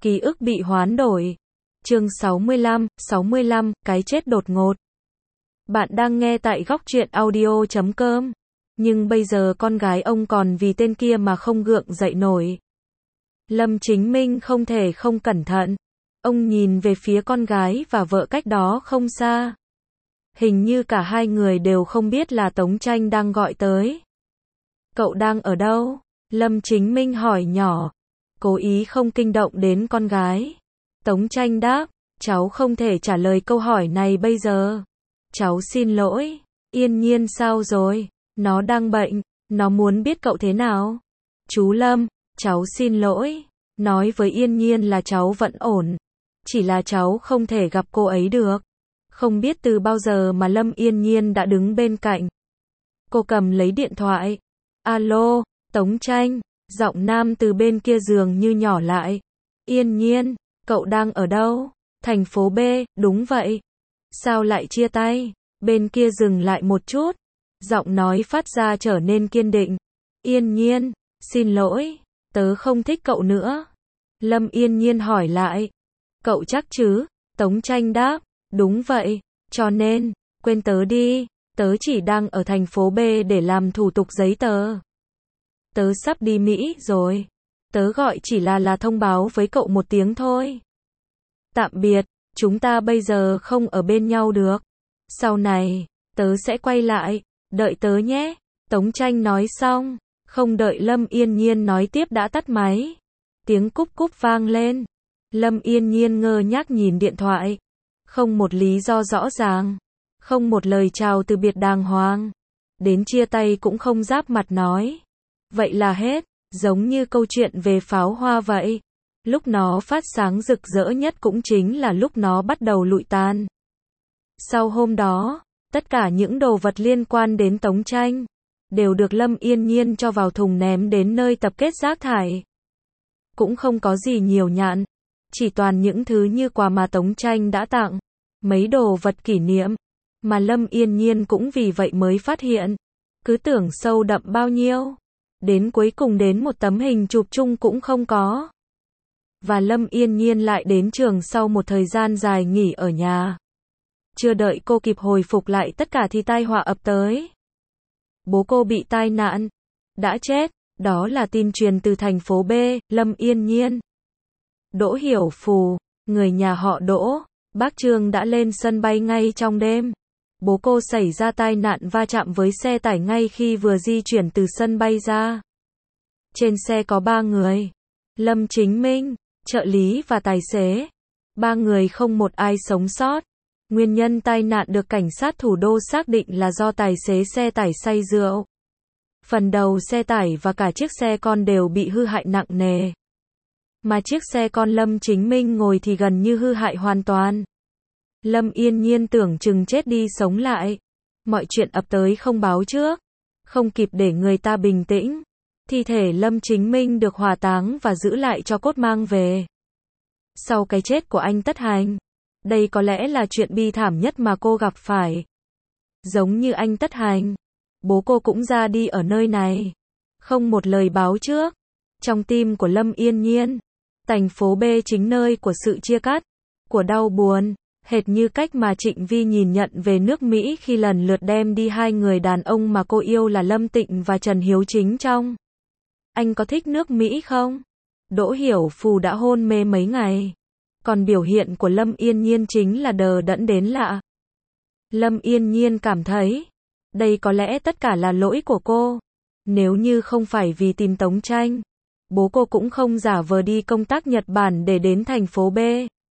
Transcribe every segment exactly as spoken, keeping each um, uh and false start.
Ký ức bị hoán đổi. Chương sáu mươi lăm, sáu mươi lăm, cái chết đột ngột. Bạn đang nghe tại góc truyện audio chấm com. Nhưng bây giờ con gái ông còn vì tên kia mà không gượng dậy nổi. Lâm Chính Minh không thể không cẩn thận. Ông nhìn về phía con gái và vợ cách đó không xa. Hình như cả hai người đều không biết là Tống Tranh đang gọi tới. Cậu đang ở đâu? Lâm Chính Minh hỏi nhỏ. Cố ý không kinh động đến con gái. Tống Tranh đáp, cháu không thể trả lời câu hỏi này bây giờ. Cháu xin lỗi. Yên Nhiên sao rồi? Nó đang bệnh, nó muốn biết cậu thế nào. Chú Lâm, cháu xin lỗi. Nói với Yên Nhiên là cháu vẫn ổn. Chỉ là cháu không thể gặp cô ấy được. Không biết từ bao giờ mà Lâm Yên Nhiên đã đứng bên cạnh. Cô cầm lấy điện thoại. Alo, Tống Tranh. Giọng nam từ bên kia giường như nhỏ lại. Yên Nhiên, cậu đang ở đâu? Thành phố B, đúng vậy. Sao lại chia tay? Bên kia dừng lại một chút. Giọng nói phát ra trở nên kiên định. Yên Nhiên, xin lỗi, tớ không thích cậu nữa. Lâm Yên Nhiên hỏi lại. Cậu chắc chứ? Tống Tranh đáp. Đúng vậy, cho nên, quên tớ đi. Tớ chỉ đang ở thành phố B để làm thủ tục giấy tờ. Tớ sắp đi Mỹ rồi. Tớ gọi chỉ là là thông báo với cậu một tiếng thôi. Tạm biệt, chúng ta bây giờ không ở bên nhau được. Sau này, tớ sẽ quay lại, đợi tớ nhé. Tống Tranh nói xong, không đợi Lâm Yên Nhiên nói tiếp đã tắt máy. Tiếng cúp cúp vang lên. Lâm Yên Nhiên ngơ ngác nhìn điện thoại. Không một lý do rõ ràng. Không một lời chào từ biệt đàng hoàng. Đến chia tay cũng không giáp mặt nói. Vậy là hết, giống như câu chuyện về pháo hoa vậy. Lúc nó phát sáng rực rỡ nhất cũng chính là lúc nó bắt đầu lụi tàn. Sau hôm đó, tất cả những đồ vật liên quan đến Tống Tranh đều được Lâm Yên Nhiên cho vào thùng ném đến nơi tập kết rác thải. Cũng không có gì nhiều nhạn, chỉ toàn những thứ như quà mà Tống Tranh đã tặng, mấy đồ vật kỷ niệm, mà Lâm Yên Nhiên cũng vì vậy mới phát hiện. Cứ tưởng sâu đậm bao nhiêu. Đến cuối cùng đến một tấm hình chụp chung cũng không có. Và Lâm Yên Nhiên lại đến trường sau một thời gian dài nghỉ ở nhà. Chưa đợi cô kịp hồi phục lại tất cả thì tai họa ập tới. Bố cô bị tai nạn. Đã chết. Đó là tin truyền từ thành phố B, Lâm Yên Nhiên. Đỗ Hiểu Phù, người nhà họ Đỗ, bác Trương đã lên sân bay ngay trong đêm. Bố cô xảy ra tai nạn va chạm với xe tải ngay khi vừa di chuyển từ sân bay ra. Trên xe có ba người. Lâm Chính Minh, trợ lý và tài xế. Ba người không một ai sống sót. Nguyên nhân tai nạn được cảnh sát thủ đô xác định là do tài xế xe tải say rượu. Phần đầu xe tải và cả chiếc xe con đều bị hư hại nặng nề. Mà chiếc xe con Lâm Chính Minh ngồi thì gần như hư hại hoàn toàn. Lâm Yên Nhiên tưởng chừng chết đi sống lại. Mọi chuyện ập tới không báo trước. Không kịp để người ta bình tĩnh. Thi thể Lâm Chính Minh được hỏa táng và giữ lại cho cốt mang về. Sau cái chết của anh Tất Hành, đây có lẽ là chuyện bi thảm nhất mà cô gặp phải. Giống như anh Tất Hành, bố cô cũng ra đi ở nơi này. Không một lời báo trước. Trong tim của Lâm Yên Nhiên, thành phố B chính nơi của sự chia cắt, của đau buồn. Hệt như cách mà Trịnh Vi nhìn nhận về nước Mỹ khi lần lượt đem đi hai người đàn ông mà cô yêu là Lâm Tịnh và Trần Hiếu Chính trong Anh có thích nước Mỹ không? Đỗ Hiểu Phù đã hôn mê mấy ngày. Còn biểu hiện của Lâm Yên Nhiên chính là đờ đẫn đến lạ. Lâm Yên Nhiên cảm thấy, đây có lẽ tất cả là lỗi của cô. Nếu như không phải vì tìm Tống Tranh, bố cô cũng không giả vờ đi công tác Nhật Bản để đến thành phố B.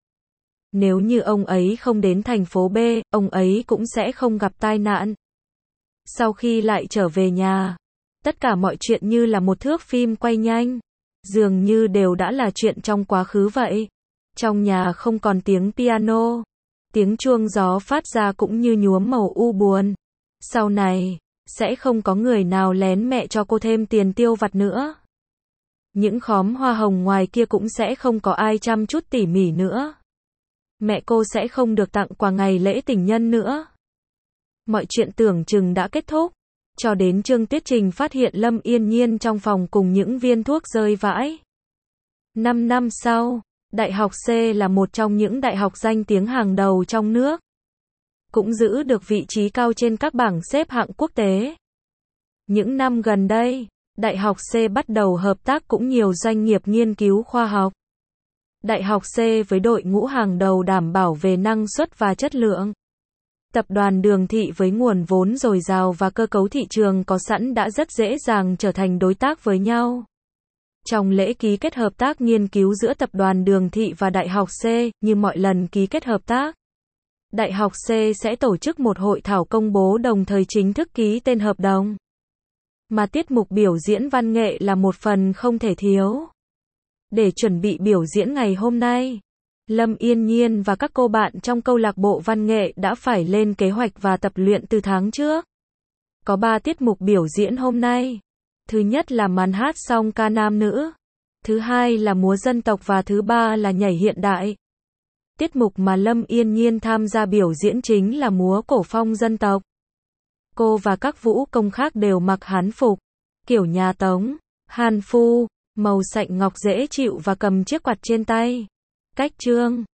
Nếu như ông ấy không đến thành phố B, ông ấy cũng sẽ không gặp tai nạn. Sau khi lại trở về nhà, tất cả mọi chuyện như là một thước phim quay nhanh, dường như đều đã là chuyện trong quá khứ vậy. Trong nhà không còn tiếng piano, tiếng chuông gió phát ra cũng như nhuốm màu u buồn. Sau này, sẽ không có người nào lén mẹ cho cô thêm tiền tiêu vặt nữa. Những khóm hoa hồng ngoài kia cũng sẽ không có ai chăm chút tỉ mỉ nữa. Mẹ cô sẽ không được tặng quà ngày lễ tình nhân nữa. Mọi chuyện tưởng chừng đã kết thúc, cho đến Trương Tuyết Trình phát hiện Lâm Yên Nhiên trong phòng cùng những viên thuốc rơi vãi. Năm năm sau, Đại học C là một trong những đại học danh tiếng hàng đầu trong nước, cũng giữ được vị trí cao trên các bảng xếp hạng quốc tế. Những năm gần đây, Đại học C bắt đầu hợp tác cũng nhiều doanh nghiệp nghiên cứu khoa học. Đại học C với đội ngũ hàng đầu đảm bảo về năng suất và chất lượng. Tập đoàn Đường Thị với nguồn vốn dồi dào và cơ cấu thị trường có sẵn đã rất dễ dàng trở thành đối tác với nhau. Trong lễ ký kết hợp tác nghiên cứu giữa Tập đoàn Đường Thị và Đại học C, như mọi lần ký kết hợp tác, Đại học C sẽ tổ chức một hội thảo công bố đồng thời chính thức ký tên hợp đồng. Mà tiết mục biểu diễn văn nghệ là một phần không thể thiếu. Để chuẩn bị biểu diễn ngày hôm nay, Lâm Yên Nhiên và các cô bạn trong câu lạc bộ văn nghệ đã phải lên kế hoạch và tập luyện từ tháng trước. Có ba tiết mục biểu diễn hôm nay. Thứ nhất là màn hát song ca nam nữ. Thứ hai là múa dân tộc và thứ ba là nhảy hiện đại. Tiết mục mà Lâm Yên Nhiên tham gia biểu diễn chính là múa cổ phong dân tộc. Cô và các vũ công khác đều mặc hán phục, kiểu nhà Tống, Hàn Phu, màu sạnh ngọc dễ chịu và cầm chiếc quạt trên tay. Cách trương